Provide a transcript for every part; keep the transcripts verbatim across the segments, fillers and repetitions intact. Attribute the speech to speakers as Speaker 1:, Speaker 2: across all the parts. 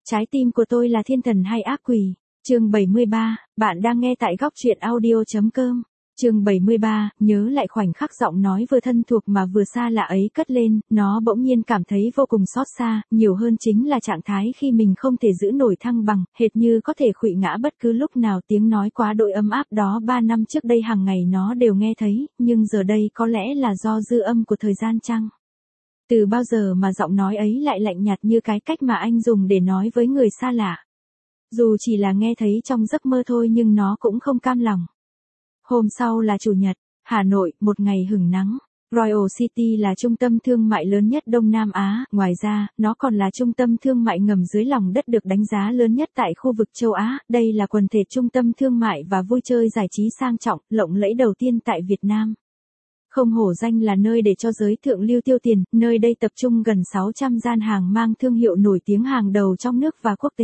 Speaker 1: Trái tim của tôi là thiên thần hay ác quỷ? Chương bảy mươi ba, bạn đang nghe tại góc truyện audio.com. Chương bảy mươi ba, nhớ lại khoảnh khắc giọng nói vừa thân thuộc mà vừa xa lạ ấy cất lên, nó bỗng nhiên cảm thấy vô cùng xót xa, nhiều hơn chính là trạng thái khi mình không thể giữ nổi thăng bằng, hệt như có thể khuỵu ngã bất cứ lúc nào. Tiếng nói quá đỗi ấm áp đó ba năm trước đây hàng ngày nó đều nghe thấy, nhưng giờ đây có lẽ là do dư âm của thời gian chăng? Từ bao giờ mà giọng nói ấy lại lạnh nhạt như cái cách mà anh dùng để nói với người xa lạ? Dù chỉ là nghe thấy trong giấc mơ thôi nhưng nó cũng không cam lòng. Hôm sau là Chủ nhật, Hà Nội, một ngày hửng nắng. Royal City là trung tâm thương mại lớn nhất Đông Nam Á, ngoài ra, nó còn là trung tâm thương mại ngầm dưới lòng đất được đánh giá lớn nhất tại khu vực châu Á. Đây là quần thể trung tâm thương mại và vui chơi giải trí sang trọng, lộng lẫy đầu tiên tại Việt Nam. Không hổ danh là nơi để cho giới thượng lưu tiêu tiền, nơi đây tập trung gần sáu trăm gian hàng mang thương hiệu nổi tiếng hàng đầu trong nước và quốc tế.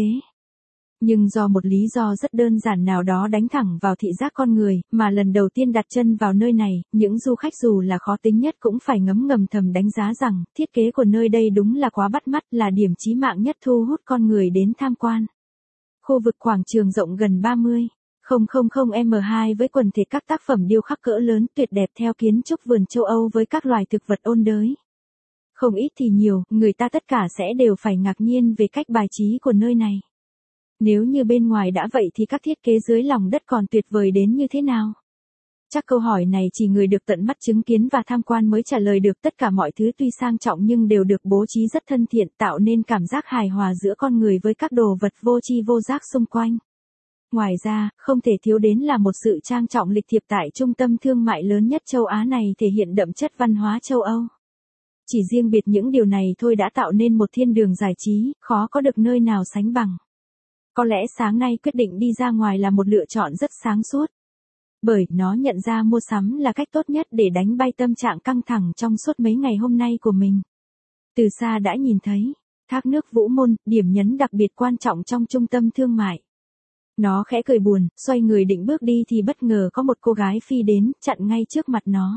Speaker 1: Nhưng do một lý do rất đơn giản nào đó đánh thẳng vào thị giác con người, mà lần đầu tiên đặt chân vào nơi này, những du khách dù là khó tính nhất cũng phải ngấm ngầm thầm đánh giá rằng, thiết kế của nơi đây đúng là quá bắt mắt, là điểm chí mạng nhất thu hút con người đến tham quan. Khu vực quảng trường rộng gần ba mươi phẩy mét vuông với quần thể các tác phẩm điêu khắc cỡ lớn tuyệt đẹp theo kiến trúc vườn châu Âu với các loài thực vật ôn đới. Không ít thì nhiều, người ta tất cả sẽ đều phải ngạc nhiên về cách bài trí của nơi này. Nếu như bên ngoài đã vậy thì các thiết kế dưới lòng đất còn tuyệt vời đến như thế nào? Chắc câu hỏi này chỉ người được tận mắt chứng kiến và tham quan mới trả lời được. Tất cả mọi thứ tuy sang trọng nhưng đều được bố trí rất thân thiện, tạo nên cảm giác hài hòa giữa con người với các đồ vật vô tri vô giác xung quanh. Ngoài ra, không thể thiếu đến là một sự trang trọng lịch thiệp tại trung tâm thương mại lớn nhất châu Á này thể hiện đậm chất văn hóa châu Âu. Chỉ riêng biệt những điều này thôi đã tạo nên một thiên đường giải trí, khó có được nơi nào sánh bằng. Có lẽ sáng nay quyết định đi ra ngoài là một lựa chọn rất sáng suốt. Bởi nó nhận ra mua sắm là cách tốt nhất để đánh bay tâm trạng căng thẳng trong suốt mấy ngày hôm nay của mình. Từ xa đã nhìn thấy thác nước Vũ Môn, điểm nhấn đặc biệt quan trọng trong trung tâm thương mại. Nó khẽ cười buồn, xoay người định bước đi thì bất ngờ có một cô gái phi đến, chặn ngay trước mặt nó.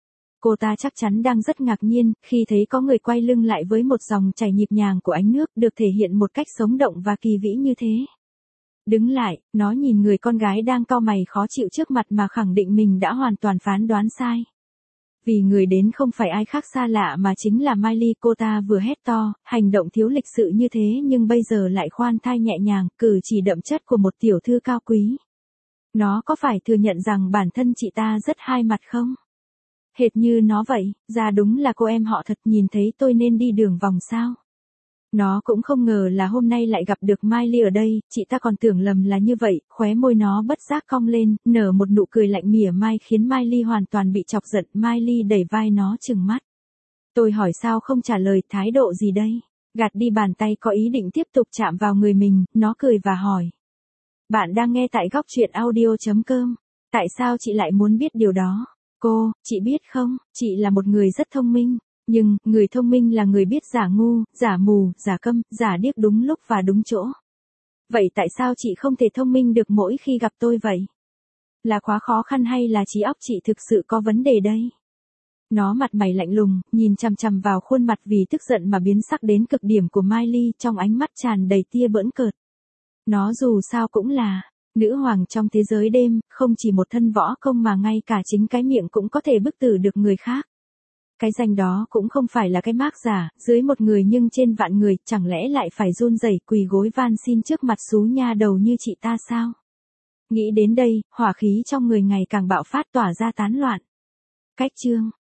Speaker 1: Cô ta chắc chắn đang rất ngạc nhiên, khi thấy có người quay lưng lại với một dòng chảy nhịp nhàng của ánh nước được thể hiện một cách sống động và kỳ vĩ như thế. Đứng lại, nó nhìn người con gái đang cau mày khó chịu trước mặt mà khẳng định mình đã hoàn toàn phán đoán sai. Vì người đến không phải ai khác xa lạ mà chính là Miley. Cô ta vừa hét to, hành động thiếu lịch sự như thế nhưng bây giờ lại khoan thai nhẹ nhàng, cử chỉ đậm chất của một tiểu thư cao quý. Nó có phải thừa nhận rằng bản thân chị ta rất hai mặt không? Hệt như nó vậy, ra đúng là cô em họ thật, nhìn thấy tôi nên đi đường vòng sao? Nó cũng không ngờ là hôm nay lại gặp được Miley ở đây, chị ta còn tưởng lầm là như vậy, khóe môi nó bất giác cong lên, nở một nụ cười lạnh mỉa mai khiến Miley hoàn toàn bị chọc giận. Miley đẩy vai nó trừng mắt. Tôi hỏi sao không trả lời, thái độ gì đây? Gạt đi bàn tay có ý định tiếp tục chạm vào người mình, nó cười và hỏi. Bạn đang nghe tại góc truyện audio.com. Tại sao chị lại muốn biết điều đó? Cô, chị biết không, chị là một người rất thông minh. Nhưng, người thông minh là người biết giả ngu, giả mù, giả câm, giả điếc đúng lúc và đúng chỗ. Vậy tại sao chị không thể thông minh được mỗi khi gặp tôi vậy? Là quá khó khăn hay là trí óc chị thực sự có vấn đề đây? Nó mặt mày lạnh lùng, nhìn chằm chằm vào khuôn mặt vì tức giận mà biến sắc đến cực điểm của Miley, trong ánh mắt tràn đầy tia bỡn cợt. Nó dù sao cũng là nữ hoàng trong thế giới đêm, không chỉ một thân võ công mà ngay cả chính cái miệng cũng có thể bức tử được người khác. Cái danh đó cũng không phải là cái mác giả, dưới một người nhưng trên vạn người, chẳng lẽ lại phải run rẩy quỳ gối van xin trước mặt xú nha đầu như chị ta sao? Nghĩ đến đây, hỏa khí trong người ngày càng bạo phát tỏa ra tán loạn. Cách chương